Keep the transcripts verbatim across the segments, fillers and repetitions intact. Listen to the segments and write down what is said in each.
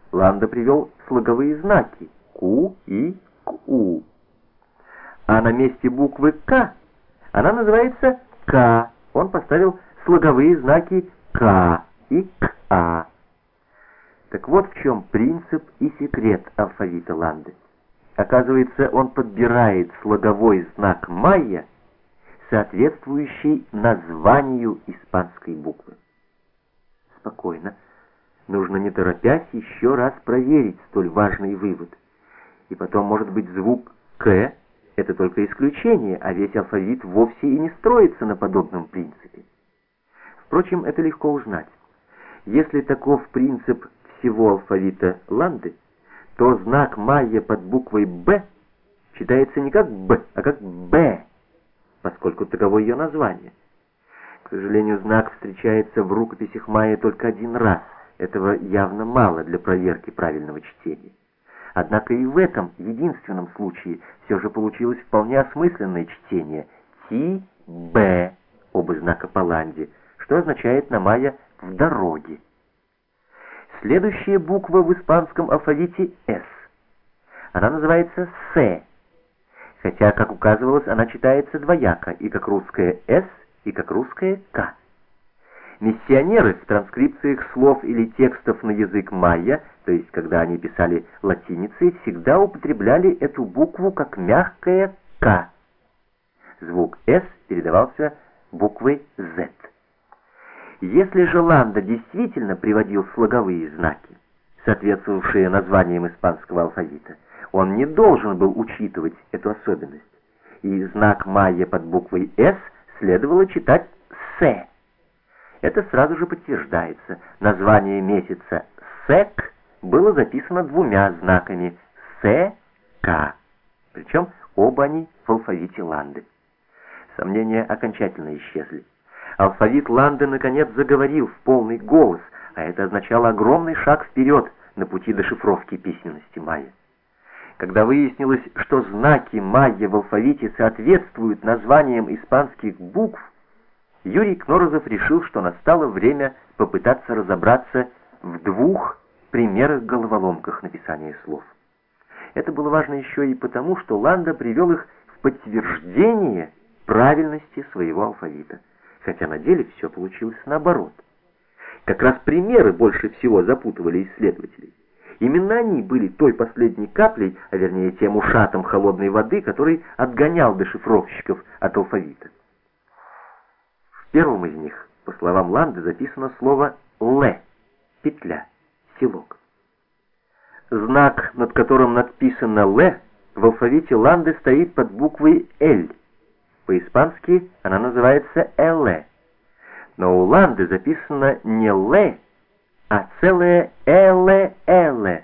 Ланда привел слоговые знаки Q и Q. А на месте буквы К она называется К. Он поставил слоговые знаки К и КА. Так вот в чем принцип и секрет алфавита Ланды. Оказывается, он подбирает слоговой знак майя, соответствующий названию испанской буквы. Спокойно. Нужно, не торопясь, еще раз проверить столь важный вывод. И потом, может быть, звук «к» — это только исключение, а весь алфавит вовсе и не строится на подобном принципе. Впрочем, это легко узнать. Если таков принцип всего алфавита Ланды, то знак майя под буквой «Б» читается не как «Б», а как «Б», поскольку таково ее название. К сожалению, знак встречается в рукописях майя только один раз. Этого явно мало для проверки правильного чтения. Однако и в этом единственном случае все же получилось вполне осмысленное чтение Ти-Б, оба знака по Ланде, что означает на майя «в дороге». Следующая буква в испанском алфавите «С». Она называется «С», хотя, как указывалось, она читается двояко, и как русская «С», и как русская «К». Миссионеры в транскрипциях слов или текстов на язык майя, то есть когда они писали латиницей, всегда употребляли эту букву как мягкое «К». Звук «С» передавался буквой «З». Если же Ланда действительно приводил слоговые знаки, соответствовавшие названиям испанского алфавита, он не должен был учитывать эту особенность, и знак майя под буквой «С» следовало читать «С». Это сразу же подтверждается. Название месяца «Сек» было записано двумя знаками «С-К», причем оба они в алфавите Ланды. Сомнения окончательно исчезли. Алфавит Ланды наконец заговорил в полный голос, а это означало огромный шаг вперед на пути дешифровки письменности майя. Когда выяснилось, что знаки майя в алфавите соответствуют названиям испанских букв, Юрий Кнорозов решил, что настало время попытаться разобраться в двух примерах-головоломках написания слов. Это было важно еще и потому, что Ланда привел их в подтверждение правильности своего алфавита, хотя на деле все получилось наоборот. Как раз примеры больше всего запутывали исследователей. Именно они были той последней каплей, а вернее тем ушатом холодной воды, который отгонял дешифровщиков от алфавита. В первом из них, по словам Ланды, записано слово «ле» — петля, селок. Знак, над которым надписано «ле», в алфавите Ланды стоит под буквой «эль». По-испански она называется «эле». Но у Ланды записано не «ле», а целое «эле-эле».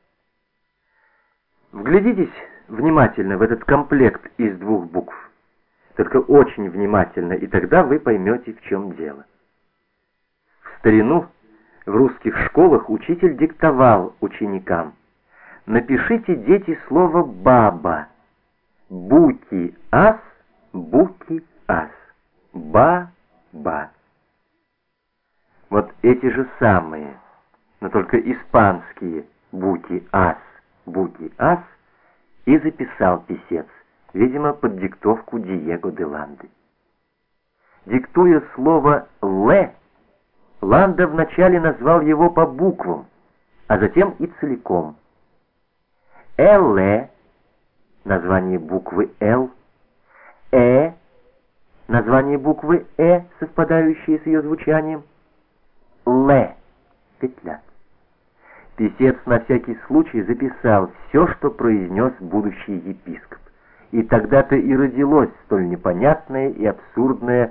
Вглядитесь внимательно в этот комплект из двух букв. Только очень внимательно, и тогда вы поймете, в чем дело. В старину в русских школах учитель диктовал ученикам: напишите, дети, слово «баба». Буки-ас, буки-ас. Ба-ба. Вот эти же самые, но только испанские буки-ас, буки-ас и записал писец, видимо, под диктовку Диего де Ланды. Диктуя слово «ле», Ланда вначале назвал его по буквам, а затем и целиком. «Эле» — название буквы «Л», «э» — название буквы «э», совпадающее с ее звучанием, «ле» — петля. Писец на всякий случай записал все, что произнес будущий епископ. И тогда-то и родилось столь непонятное и абсурдное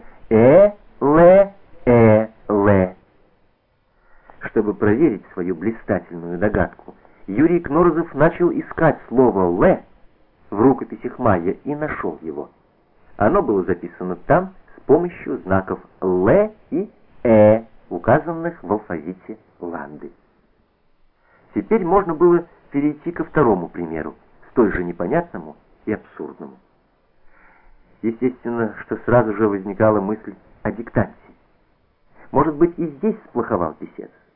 «э-ле-э-ле». Чтобы проверить свою блистательную догадку, Юрий Кнорозов начал искать слово «ле» в рукописях майя и нашел его. Оно было записано там с помощью знаков «ле» и «э», указанных в алфавите Ланды. Теперь можно было перейти ко второму примеру, столь же непонятному и абсурдному. Естественно, что сразу же возникала мысль о диктанте. Может быть, и здесь сплоховал писец.